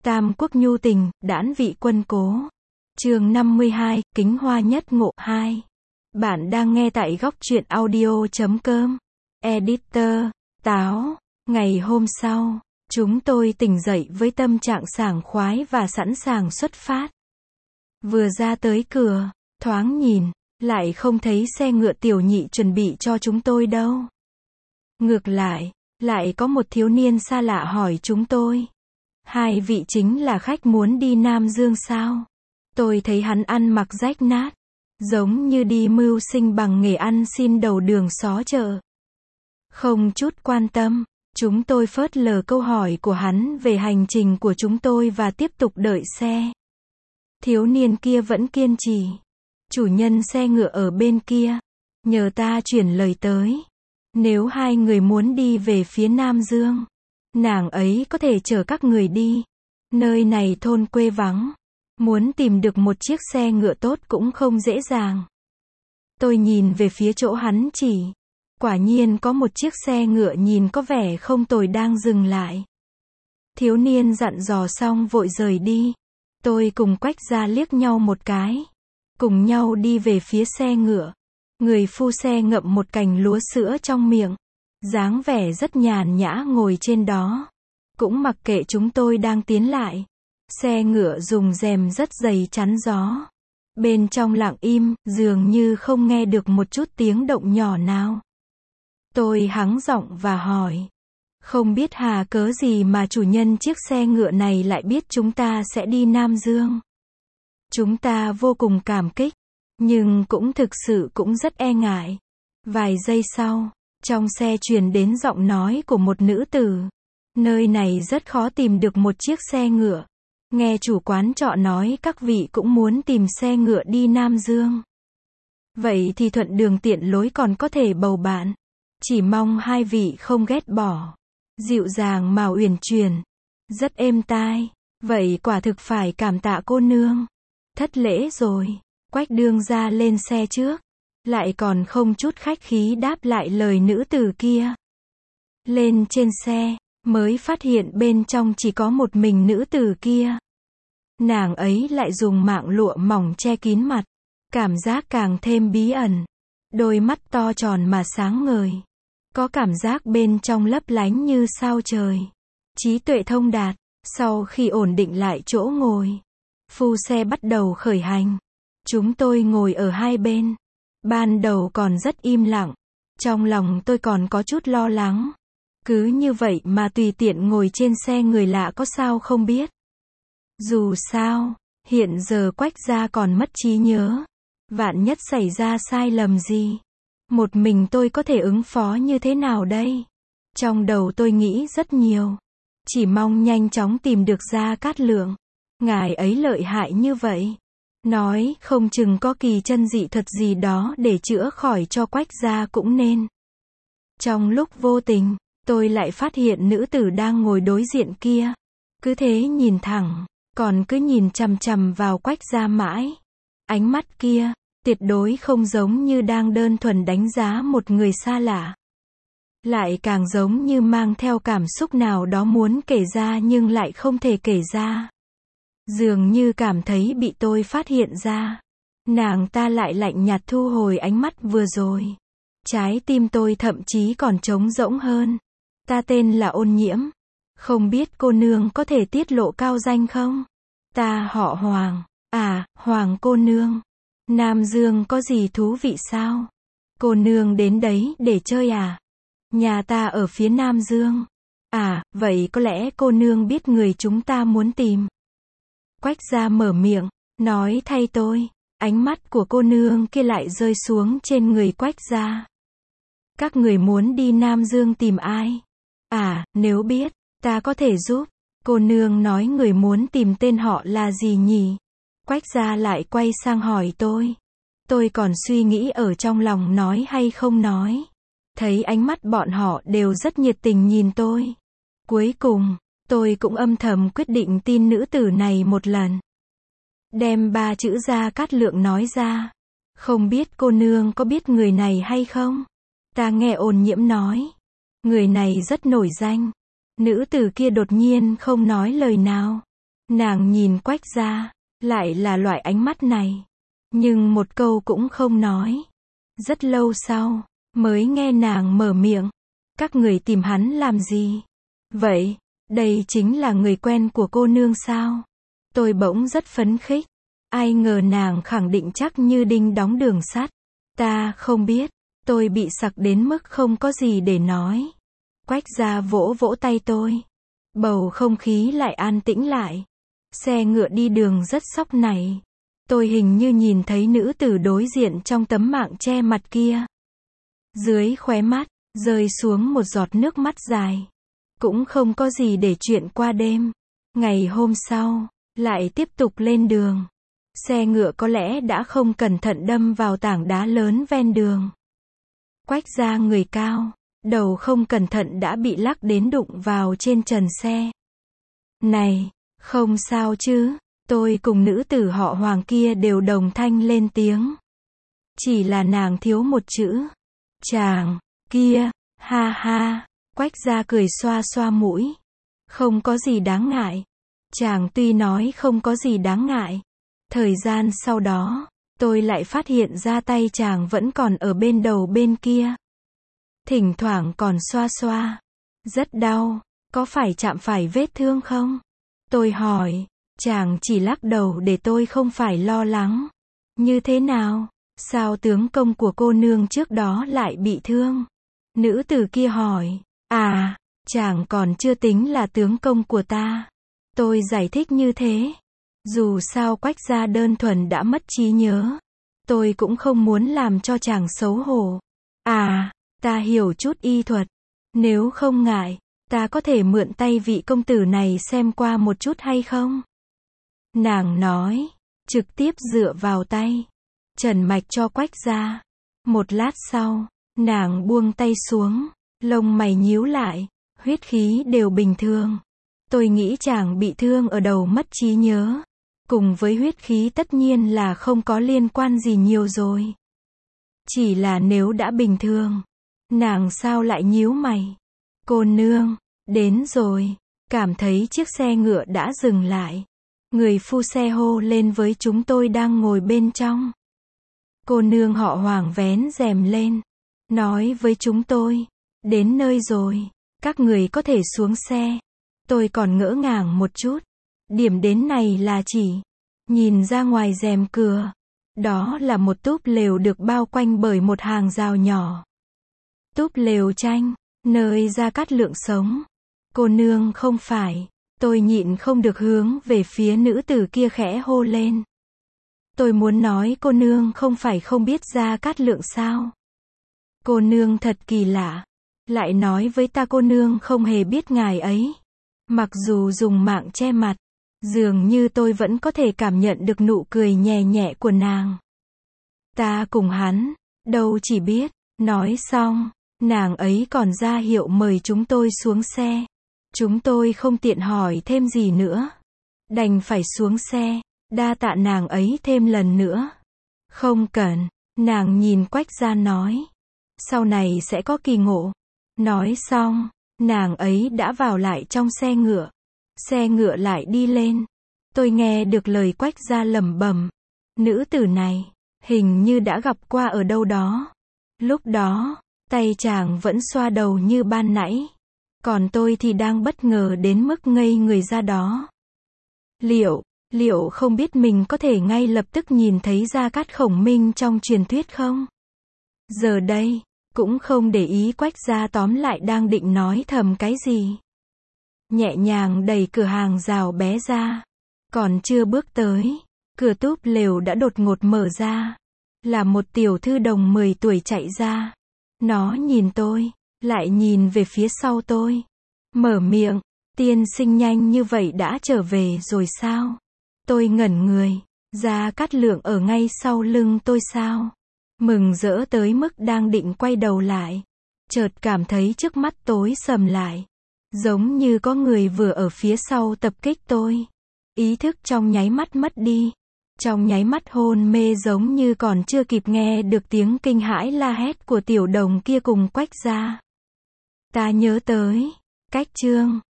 Tam quốc nhu tình, đãn vị quân cố. Chương 52, kính hoa nhất ngộ 2. Bạn đang nghe tại góc truyện audio.com. Editor, Táo. Ngày hôm sau, chúng tôi tỉnh dậy với tâm trạng sảng khoái và sẵn sàng xuất phát. Vừa ra tới cửa, thoáng nhìn, lại không thấy xe ngựa tiểu nhị chuẩn bị cho chúng tôi đâu. Ngược lại có một thiếu niên xa lạ hỏi chúng tôi. Hai vị chính là khách muốn đi Nam Dương sao? Tôi thấy hắn ăn mặc rách nát, giống như đi mưu sinh bằng nghề ăn xin đầu đường xó chợ. Không chút quan tâm, chúng tôi phớt lờ câu hỏi của hắn về hành trình của chúng tôi và tiếp tục đợi xe. Thiếu niên kia vẫn kiên trì. Chủ nhân xe ngựa ở bên kia, nhờ ta chuyển lời tới. Nếu hai người muốn đi về phía Nam Dương, nàng ấy có thể chở các người đi. Nơi này thôn quê vắng, muốn tìm được một chiếc xe ngựa tốt cũng không dễ dàng. Tôi nhìn về phía chỗ hắn chỉ. Quả nhiên có một chiếc xe ngựa nhìn có vẻ không tồi đang dừng lại. Thiếu niên dặn dò xong vội rời đi. Tôi cùng Quách Gia liếc nhau một cái, cùng nhau đi về phía xe ngựa. Người phu xe ngậm một cành lúa sữa trong miệng, dáng vẻ rất nhàn nhã ngồi trên đó, cũng mặc kệ chúng tôi đang tiến lại. Xe ngựa dùng rèm rất dày chắn gió. Bên trong lặng im, dường như không nghe được một chút tiếng động nhỏ nào. Tôi hắng giọng và hỏi, không biết hà cớ gì mà chủ nhân chiếc xe ngựa này lại biết chúng ta sẽ đi Nam Dương. Chúng ta vô cùng cảm kích, nhưng cũng thực sự cũng rất e ngại. Vài giây sau, trong xe truyền đến giọng nói của một nữ tử. Nơi này rất khó tìm được một chiếc xe ngựa. Nghe chủ quán trọ nói các vị cũng muốn tìm xe ngựa đi Nam Dương. Vậy thì thuận đường tiện lối còn có thể bầu bạn. Chỉ mong hai vị không ghét bỏ. Dịu dàng mà uyển chuyển, rất êm tai. Vậy quả thực phải cảm tạ cô nương. Thất lễ rồi. Quách đương ra lên xe trước, lại còn không chút khách khí đáp lại lời nữ tử kia. Lên trên xe, mới phát hiện bên trong chỉ có một mình nữ tử kia. Nàng ấy lại dùng mạng lụa mỏng che kín mặt, cảm giác càng thêm bí ẩn. Đôi mắt to tròn mà sáng ngời, có cảm giác bên trong lấp lánh như sao trời. Trí tuệ thông đạt. Sau khi ổn định lại chỗ ngồi, phu xe bắt đầu khởi hành. Chúng tôi ngồi ở hai bên. Ban đầu còn rất im lặng. Trong lòng tôi còn có chút lo lắng. Cứ như vậy mà tùy tiện ngồi trên xe người lạ có sao không biết. Dù sao, hiện giờ Quách Gia còn mất trí nhớ. Vạn nhất xảy ra sai lầm gì, một mình tôi có thể ứng phó như thế nào đây? Trong đầu tôi nghĩ rất nhiều. Chỉ mong nhanh chóng tìm được Gia Cát Lượng. Ngài ấy lợi hại như vậy. Nói không chừng có kỳ chân dị thuật gì đó để chữa khỏi cho Quách Gia cũng nên. Trong lúc vô tình, tôi lại phát hiện nữ tử đang ngồi đối diện kia. Cứ thế nhìn thẳng, còn cứ nhìn chằm chằm vào Quách Gia mãi. Ánh mắt kia, tuyệt đối không giống như đang đơn thuần đánh giá một người xa lạ. Lại càng giống như mang theo cảm xúc nào đó muốn kể ra nhưng lại không thể kể ra. Dường như cảm thấy bị tôi phát hiện ra. Nàng ta lại lạnh nhạt thu hồi ánh mắt vừa rồi. Trái tim tôi thậm chí còn trống rỗng hơn. Ta tên là Ôn Nhiễm. Không biết cô nương có thể tiết lộ cao danh không? Ta họ Hoàng. À, Hoàng cô nương. Nam Dương có gì thú vị sao? Cô nương đến đấy để chơi à? Nhà ta ở phía Nam Dương. À, vậy có lẽ cô nương biết người chúng ta muốn tìm. Quách Gia mở miệng, nói thay tôi. Ánh mắt của cô nương kia lại rơi xuống trên người Quách Gia. Các người muốn đi Nam Dương tìm ai? À, nếu biết, ta có thể giúp. Cô nương nói người muốn tìm tên họ là gì nhỉ? Quách Gia lại quay sang hỏi tôi. Tôi còn suy nghĩ ở trong lòng nói hay không nói. Thấy ánh mắt bọn họ đều rất nhiệt tình nhìn tôi. Cuối cùng, tôi cũng âm thầm quyết định tin nữ tử này một lần. Đem 3 chữ Gia Cát Lượng nói ra. Không biết cô nương có biết người này hay không? Ta nghe Ôn Nhiễm nói. Người này rất nổi danh. Nữ tử kia đột nhiên không nói lời nào. Nàng nhìn Quách Gia, lại là loại ánh mắt này. Nhưng một câu cũng không nói. Rất lâu sau, mới nghe nàng mở miệng. Các người tìm hắn làm gì? Vậy, đây chính là người quen của cô nương sao? Tôi bỗng rất phấn khích. Ai ngờ nàng khẳng định chắc như đinh đóng đường sắt. Ta không biết. Tôi bị sặc đến mức không có gì để nói. Quách Gia vỗ vỗ tay tôi. Bầu không khí lại an tĩnh lại. Xe ngựa đi đường rất sóc nảy. Tôi hình như nhìn thấy nữ tử đối diện trong tấm mạng che mặt kia. Dưới khóe mắt, rơi xuống một giọt nước mắt dài. Cũng không có gì để chuyện qua đêm. Ngày hôm sau, lại tiếp tục lên đường. Xe ngựa có lẽ đã không cẩn thận đâm vào tảng đá lớn ven đường. Quách Gia người cao, đầu không cẩn thận đã bị lắc đến đụng vào trên trần xe. Này, không sao chứ? Tôi cùng nữ tử họ Hoàng kia đều đồng thanh lên tiếng. Chỉ là nàng thiếu một chữ. Chàng, kia, ha ha. Quách Gia cười xoa xoa mũi. Không có gì đáng ngại. Chàng tuy nói không có gì đáng ngại. Thời gian sau đó, tôi lại phát hiện ra tay chàng vẫn còn ở bên đầu bên kia. Thỉnh thoảng còn xoa xoa. Rất đau, có phải chạm phải vết thương không? Tôi hỏi, chàng chỉ lắc đầu để tôi không phải lo lắng. Như thế nào? Sao tướng công của cô nương trước đó lại bị thương? Nữ tử kia hỏi, à, chàng còn chưa tính là tướng công của ta. Tôi giải thích như thế. Dù sao Quách Gia đơn thuần đã mất trí nhớ. Tôi cũng không muốn làm cho chàng xấu hổ. À, ta hiểu chút y thuật. Nếu không ngại, ta có thể mượn tay vị công tử này xem qua một chút hay không? Nàng nói, trực tiếp dựa vào tay. Trần mạch cho Quách Gia. Một lát sau, nàng buông tay xuống, lông mày nhíu lại, huyết khí đều bình thường. Tôi nghĩ chàng bị thương ở đầu mất trí nhớ. Cùng với huyết khí tất nhiên là không có liên quan gì nhiều rồi. Chỉ là nếu đã bình thường, nàng sao lại nhíu mày? Cô nương, đến rồi. Cảm thấy chiếc xe ngựa đã dừng lại. Người phu xe hô lên với chúng tôi đang ngồi bên trong. Cô nương họ Hoàng vén rèm lên, nói với chúng tôi, đến nơi rồi, các người có thể xuống xe. Tôi còn ngỡ ngàng một chút. Điểm đến này là chỉ, nhìn ra ngoài rèm cửa, đó là một túp lều được bao quanh bởi một hàng rào nhỏ. Túp lều tranh, nơi Gia Cát Lượng sống. Cô nương không phải, tôi nhịn không được hướng về phía nữ tử kia khẽ hô lên. Tôi muốn nói cô nương không phải không biết Gia Cát Lượng sao? Cô nương thật kỳ lạ, lại nói với ta cô nương không hề biết ngài ấy. Mặc dù dùng mạng che mặt, dường như tôi vẫn có thể cảm nhận được nụ cười nhẹ nhẹ của nàng. Ta cùng hắn, đâu chỉ biết. Nói xong, nàng ấy còn ra hiệu mời chúng tôi xuống xe. Chúng tôi không tiện hỏi thêm gì nữa. Đành phải xuống xe, đa tạ nàng ấy thêm lần nữa. Không cần, nàng nhìn Quách Gia nói. Sau này sẽ có kỳ ngộ. Nói xong, nàng ấy đã vào lại trong xe ngựa. Xe ngựa lại đi lên. Tôi nghe được lời Quách Gia lẩm bẩm. Nữ tử này, hình như đã gặp qua ở đâu đó. Lúc đó, tay chàng vẫn xoa đầu như ban nãy. Còn tôi thì đang bất ngờ đến mức ngây người ra đó. Liệu không biết mình có thể ngay lập tức nhìn thấy Gia Cát Khổng Minh trong truyền thuyết không? Giờ đây, cũng không để ý Quách Gia tóm lại đang định nói thầm cái gì. Nhẹ nhàng đẩy cửa hàng rào bé ra. Còn chưa bước tới, cửa túp lều đã đột ngột mở ra. Là một tiểu thư đồng 10 tuổi chạy ra. Nó nhìn tôi, lại nhìn về phía sau tôi. Mở miệng, tiên sinh nhanh như vậy đã trở về rồi sao? Tôi ngẩn người, Gia Cát Lượng ở ngay sau lưng tôi sao? Mừng rỡ tới mức đang định quay đầu lại. Chợt cảm thấy trước mắt tối sầm lại. Giống như có người vừa ở phía sau tập kích tôi. Ý thức trong nháy mắt mất đi. Trong nháy mắt hôn mê giống như còn chưa kịp nghe được tiếng kinh hãi la hét của tiểu đồng kia cùng Quách Gia. Ta nhớ tới, cách chương